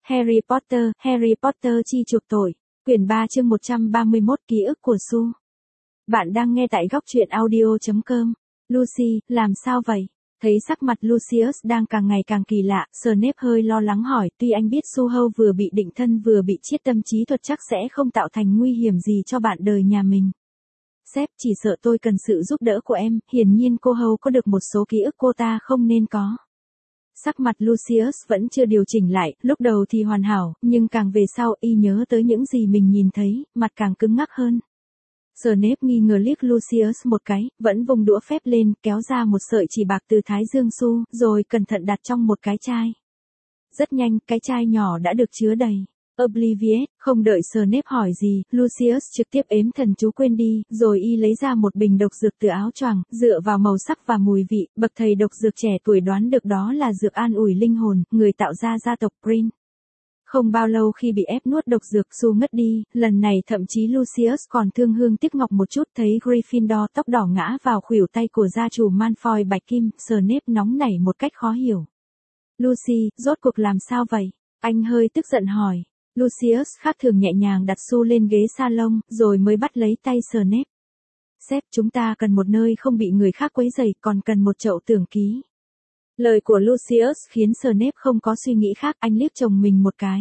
Harry Potter chi chuộc tội. Quyển 3 chương 131 ký ức của Sue. Bạn đang nghe tại góc truyện audio.com. Lucy, làm sao vậy? Thấy sắc mặt Lucius đang càng ngày càng kỳ lạ, Snape hơi lo lắng hỏi, tuy anh biết Sue Hâu vừa bị định thân vừa bị chiết tâm trí thuật chắc sẽ không tạo thành nguy hiểm gì cho bạn đời nhà mình. Sếp, chỉ sợ tôi cần sự giúp đỡ của em, hiển nhiên cô Hâu có được một số ký ức cô ta không nên có. Sắc mặt Lucius vẫn chưa điều chỉnh lại, lúc đầu thì hoàn hảo, nhưng càng về sau y nhớ tới những gì mình nhìn thấy, mặt càng cứng ngắc hơn. Snape nghi ngờ liếc Lucius một cái, vẫn vùng đũa phép lên, kéo ra một sợi chỉ bạc từ thái dương Sue, rồi cẩn thận đặt trong một cái chai. Rất nhanh, cái chai nhỏ đã được chứa đầy. Obliviate, không đợi Snape hỏi gì, Lucius trực tiếp ếm thần chú quên đi, rồi y lấy ra một bình độc dược từ áo choàng, dựa vào màu sắc và mùi vị, bậc thầy độc dược trẻ tuổi đoán được đó là dược an ủi linh hồn, người tạo ra gia tộc Green. Không bao lâu khi bị ép nuốt độc dược Sue ngất đi, lần này thậm chí Lucius còn thương hương tiếc ngọc một chút thấy Gryffindor tóc đỏ ngã vào khuỷu tay của gia chủ Malfoy bạch kim, Snape nóng nảy một cách khó hiểu. Lucy, rốt cuộc làm sao vậy? Anh hơi tức giận hỏi. Lucius khác thường nhẹ nhàng đặt Sue lên ghế salon, rồi mới bắt lấy tay Snape. Sếp, chúng ta cần một nơi không bị người khác quấy rầy, còn cần một chậu tưởng ký. Lời của Lucius khiến Snape không có suy nghĩ khác, anh liếc chồng mình một cái.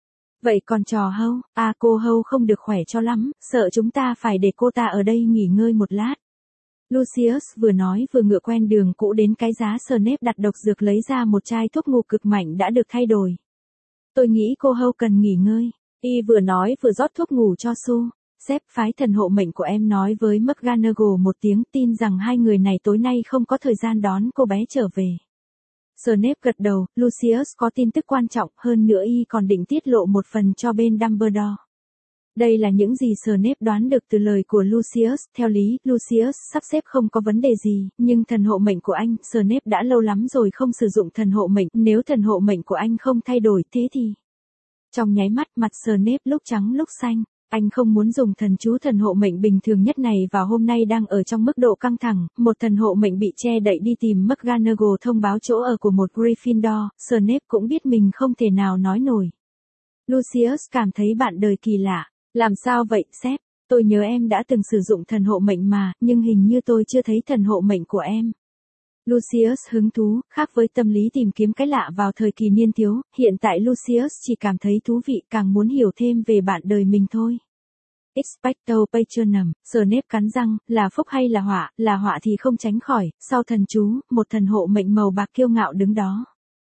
Vậy còn trò Hâu, cô Hâu không được khỏe cho lắm, sợ chúng ta phải để cô ta ở đây nghỉ ngơi một lát. Lucius vừa nói vừa ngựa quen đường cũ đến cái giá Snape đặt độc dược lấy ra một chai thuốc ngủ cực mạnh đã được thay đổi. Tôi nghĩ cô Hâu cần nghỉ ngơi. Y vừa nói vừa rót thuốc ngủ cho Sue. Sếp, phái thần hộ mệnh của em nói với McGonagall một tiếng, tin rằng hai người này tối nay không có thời gian đón cô bé trở về. Snape gật đầu, Lucius có tin tức quan trọng, hơn nữa y còn định tiết lộ một phần cho bên Dumbledore. Đây là những gì Snape đoán được từ lời của Lucius, theo lý, Lucius sắp xếp không có vấn đề gì, nhưng thần hộ mệnh của anh, Snape đã lâu lắm rồi không sử dụng thần hộ mệnh, nếu thần hộ mệnh của anh không thay đổi thế thì... Trong nháy mắt mặt Snape lúc trắng lúc xanh, anh không muốn dùng thần chú thần hộ mệnh bình thường nhất này vào hôm nay đang ở trong mức độ căng thẳng, một thần hộ mệnh bị che đậy đi tìm McGonagall thông báo chỗ ở của một Gryffindor, Snape cũng biết mình không thể nào nói nổi. Lucius cảm thấy bạn đời kỳ lạ. Làm sao vậy, sếp? Tôi nhớ em đã từng sử dụng thần hộ mệnh mà, nhưng hình như tôi chưa thấy thần hộ mệnh của em. Lucius hứng thú, khác với tâm lý tìm kiếm cái lạ vào thời kỳ niên thiếu, hiện tại Lucius chỉ cảm thấy thú vị, càng muốn hiểu thêm về bạn đời mình thôi. Expecto Patronum, Snape cắn răng, là phúc hay là họa thì không tránh khỏi, sau thần chú, một thần hộ mệnh màu bạc kiêu ngạo đứng đó.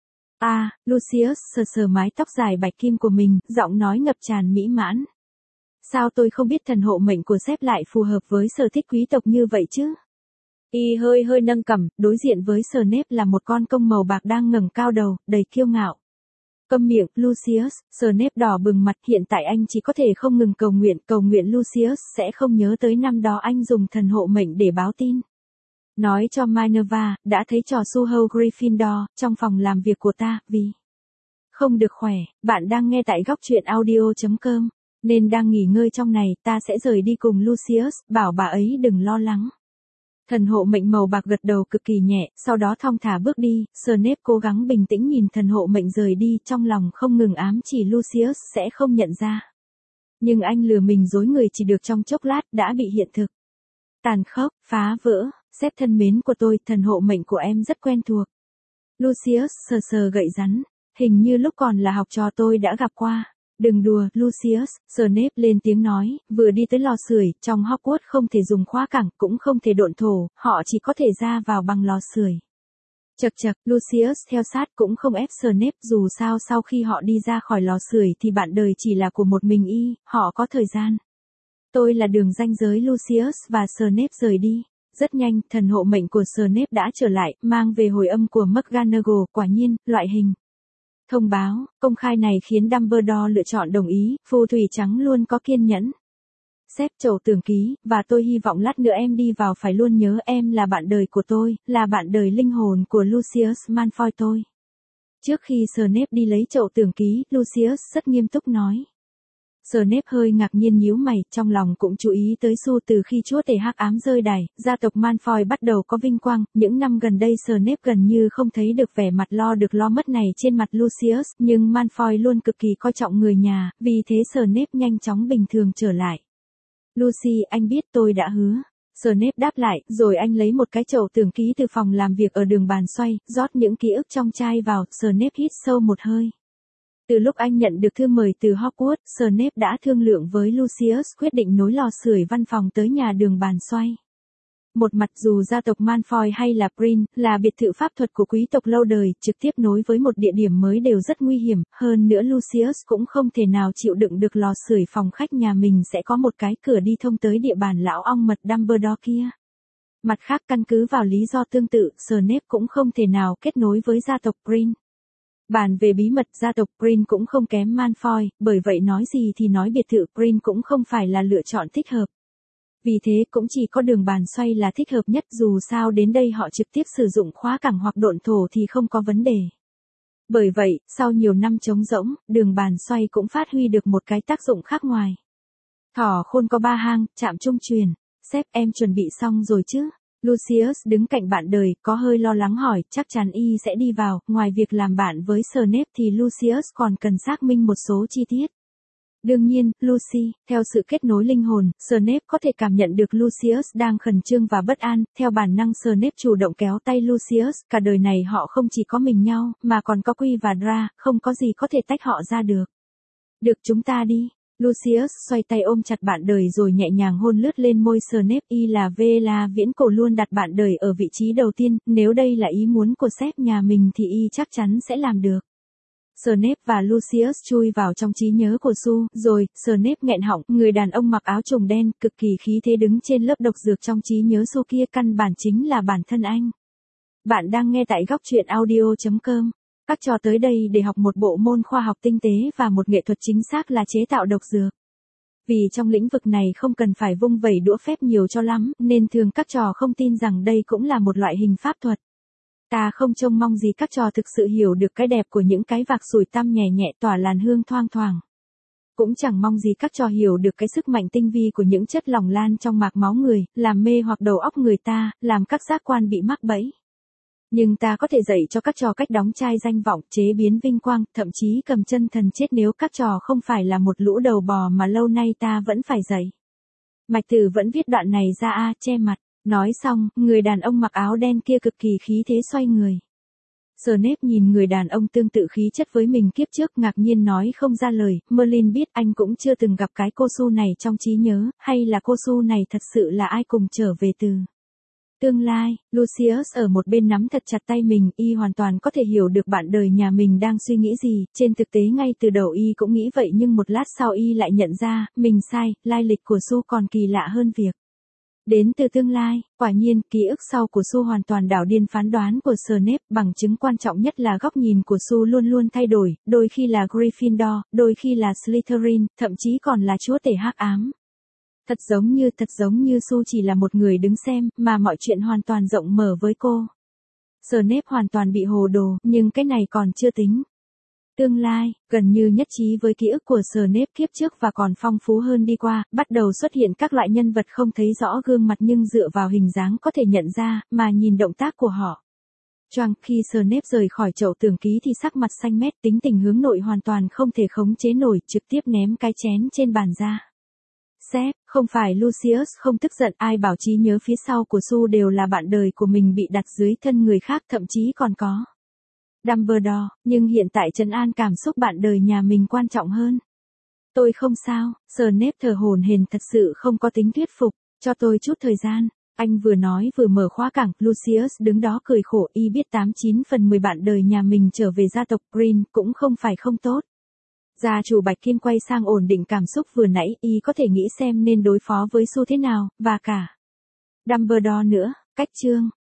Lucius sờ sờ mái tóc dài bạch kim của mình, giọng nói ngập tràn mỹ mãn. Sao tôi không biết thần hộ mệnh của sếp lại phù hợp với sở thích quý tộc như vậy chứ? Y hơi nâng cằm, đối diện với Snape là một con công màu bạc đang ngẩng cao đầu, đầy kiêu ngạo. Câm miệng, Lucius, Snape đỏ bừng mặt, hiện tại anh chỉ có thể không ngừng cầu nguyện Lucius sẽ không nhớ tới năm đó anh dùng thần hộ mệnh để báo tin. Nói cho Minerva, đã thấy trò Sue Hâu Gryffindor, trong phòng làm việc của ta, vì không được khỏe, bạn đang nghe tại góc truyện audio.com, nên đang nghỉ ngơi trong này, ta sẽ rời đi cùng Lucius, bảo bà ấy đừng lo lắng. Thần hộ mệnh màu bạc gật đầu cực kỳ nhẹ, sau đó thong thả bước đi, Snape cố gắng bình tĩnh nhìn thần hộ mệnh rời đi, trong lòng không ngừng ám chỉ Lucius sẽ không nhận ra. Nhưng anh lừa mình dối người chỉ được trong chốc lát đã bị hiện thực. Tàn khốc, phá vỡ, sếp thân mến của tôi, thần hộ mệnh của em rất quen thuộc. Lucius sờ sờ gậy rắn, hình như lúc còn là học trò tôi đã gặp qua. Đừng đùa, Lucius, Snape lên tiếng nói, vừa đi tới lò sưởi, trong Hogwarts không thể dùng khóa cảng, cũng không thể độn thổ, họ chỉ có thể ra vào bằng lò sưởi. Chậc, Lucius theo sát cũng không ép Snape, dù sao sau khi họ đi ra khỏi lò sưởi thì bạn đời chỉ là của một mình y, họ có thời gian. Tôi là đường ranh giới Lucius và Snape rời đi. Rất nhanh, thần hộ mệnh của Snape đã trở lại, mang về hồi âm của McGonagall, quả nhiên, loại hình. Thông báo, công khai này khiến Dumbledore lựa chọn đồng ý, phù thủy trắng luôn có kiên nhẫn. Sếp chầu tưởng ký, và tôi hy vọng lát nữa em đi vào phải luôn nhớ em là bạn đời của tôi, là bạn đời linh hồn của Lucius Malfoy tôi. Trước khi Snape đi lấy chậu tưởng ký, Lucius rất nghiêm túc nói. Snape hơi ngạc nhiên nhíu mày, trong lòng cũng chú ý tới Su từ khi chúa tể hắc ám rơi đài, gia tộc Malfoy bắt đầu có vinh quang, những năm gần đây Snape gần như không thấy được vẻ mặt lo được lo mất này trên mặt Lucius, nhưng Malfoy luôn cực kỳ coi trọng người nhà, vì thế Snape nhanh chóng bình thường trở lại. Lucy, anh biết tôi đã hứa. Snape đáp lại, rồi anh lấy một cái chậu tưởng ký từ phòng làm việc ở đường bàn xoay, rót những ký ức trong chai vào, Snape hít sâu một hơi. Từ lúc anh nhận được thư mời từ Hogwarts, Snape đã thương lượng với Lucius quyết định nối lò sưởi văn phòng tới nhà đường bàn xoay. Một mặt dù gia tộc Malfoy hay là Prin, là biệt thự pháp thuật của quý tộc lâu đời, trực tiếp nối với một địa điểm mới đều rất nguy hiểm, hơn nữa Lucius cũng không thể nào chịu đựng được lò sưởi phòng khách nhà mình sẽ có một cái cửa đi thông tới địa bàn lão ong mật Dumbledore kia. Mặt khác căn cứ vào lý do tương tự, Snape cũng không thể nào kết nối với gia tộc Prin. Bàn về bí mật gia tộc Prin cũng không kém Malfoy, bởi vậy nói gì thì nói biệt thự Prin cũng không phải là lựa chọn thích hợp. Vì thế cũng chỉ có đường bàn xoay là thích hợp nhất, dù sao đến đây họ trực tiếp sử dụng khóa cảng hoặc độn thổ thì không có vấn đề. Bởi vậy, sau nhiều năm trống rỗng, đường bàn xoay cũng phát huy được một cái tác dụng khác ngoài. Thỏ khôn có ba hang, chạm trung truyền. Sếp, em chuẩn bị xong rồi chứ? Lucius đứng cạnh bạn đời, có hơi lo lắng hỏi, chắc chắn y sẽ đi vào, ngoài việc làm bạn với Snape thì Lucius còn cần xác minh một số chi tiết. Đương nhiên, Lucy, theo sự kết nối linh hồn, Snape có thể cảm nhận được Lucius đang khẩn trương và bất an, theo bản năng Snape chủ động kéo tay Lucius, cả đời này họ không chỉ có mình nhau, mà còn có Quy và Dra, không có gì có thể tách họ ra được. Được, chúng ta đi. Lucius xoay tay ôm chặt bạn đời rồi nhẹ nhàng hôn lướt lên môi Snape. Y là Vela viễn cổ luôn đặt bạn đời ở vị trí đầu tiên, nếu đây là ý muốn của sếp nhà mình thì y chắc chắn sẽ làm được. Snape và Lucius chui vào trong trí nhớ của Su, rồi, Snape nghẹn họng, người đàn ông mặc áo trùng đen, cực kỳ khí thế đứng trên lớp độc dược trong trí nhớ Su kia căn bản chính là bản thân anh. Bạn đang nghe tại góc truyện audio.com. Các trò tới đây để học một bộ môn khoa học tinh tế và một nghệ thuật chính xác là chế tạo độc dược. Vì trong lĩnh vực này không cần phải vung vẩy đũa phép nhiều cho lắm, nên thường các trò không tin rằng đây cũng là một loại hình pháp thuật. Ta không trông mong gì các trò thực sự hiểu được cái đẹp của những cái vạc sủi tăm nhẹ nhẹ tỏa làn hương thoang thoảng. Cũng chẳng mong gì các trò hiểu được cái sức mạnh tinh vi của những chất lỏng lan trong mạch máu người, làm mê hoặc đầu óc người ta, làm các giác quan bị mắc bẫy. Nhưng ta có thể dạy cho các trò cách đóng chai danh vọng, chế biến vinh quang, thậm chí cầm chân thần chết nếu các trò không phải là một lũ đầu bò mà lâu nay ta vẫn phải dạy. Mạch Tử vẫn viết đoạn này ra che mặt. Nói xong, người đàn ông mặc áo đen kia cực kỳ khí thế xoay người. Snape nhìn người đàn ông tương tự khí chất với mình kiếp trước ngạc nhiên nói không ra lời, Merlin biết anh cũng chưa từng gặp cái cô Su này trong trí nhớ, hay là cô Su này thật sự là ai cùng trở về từ tương lai. Lucius ở một bên nắm thật chặt tay mình, y hoàn toàn có thể hiểu được bạn đời nhà mình đang suy nghĩ gì, trên thực tế ngay từ đầu y cũng nghĩ vậy nhưng một lát sau y lại nhận ra, mình sai, lai lịch của Su còn kỳ lạ hơn việc đến từ tương lai. Quả nhiên, ký ức sau của Su hoàn toàn đảo điên phán đoán của Snape, bằng chứng quan trọng nhất là góc nhìn của Su luôn luôn thay đổi, đôi khi là Gryffindor, đôi khi là Slytherin, thậm chí còn là chúa tể hắc ám. Thật giống như Su chỉ là một người đứng xem, mà mọi chuyện hoàn toàn rộng mở với cô. Snape hoàn toàn bị hồ đồ, nhưng cái này còn chưa tính. Tương lai, gần như nhất trí với ký ức của Snape kiếp trước và còn phong phú hơn đi qua, bắt đầu xuất hiện các loại nhân vật không thấy rõ gương mặt nhưng dựa vào hình dáng có thể nhận ra, mà nhìn động tác của họ. Choang, khi Snape rời khỏi chậu tưởng ký thì sắc mặt xanh mét, tính tình hướng nội hoàn toàn không thể khống chế nổi, trực tiếp ném cái chén trên bàn ra. Sếp, không phải Lucius không tức giận, ai bảo trí nhớ phía sau của Su đều là bạn đời của mình bị đặt dưới thân người khác, thậm chí còn có Dumbledore, nhưng hiện tại trấn an cảm xúc bạn đời nhà mình quan trọng hơn. Tôi không sao, Snape thở hổn hển thật sự không có tính thuyết phục, cho tôi chút thời gian. Anh vừa nói vừa mở khóa cảng, Lucius đứng đó cười khổ, y biết 89 phần 10 bạn đời nhà mình trở về gia tộc Green cũng không phải không tốt. Gia chủ Bạch Kim quay sang ổn định cảm xúc vừa nãy, y có thể nghĩ xem nên đối phó với Su thế nào, và cả Dumbledore nữa. Cách chương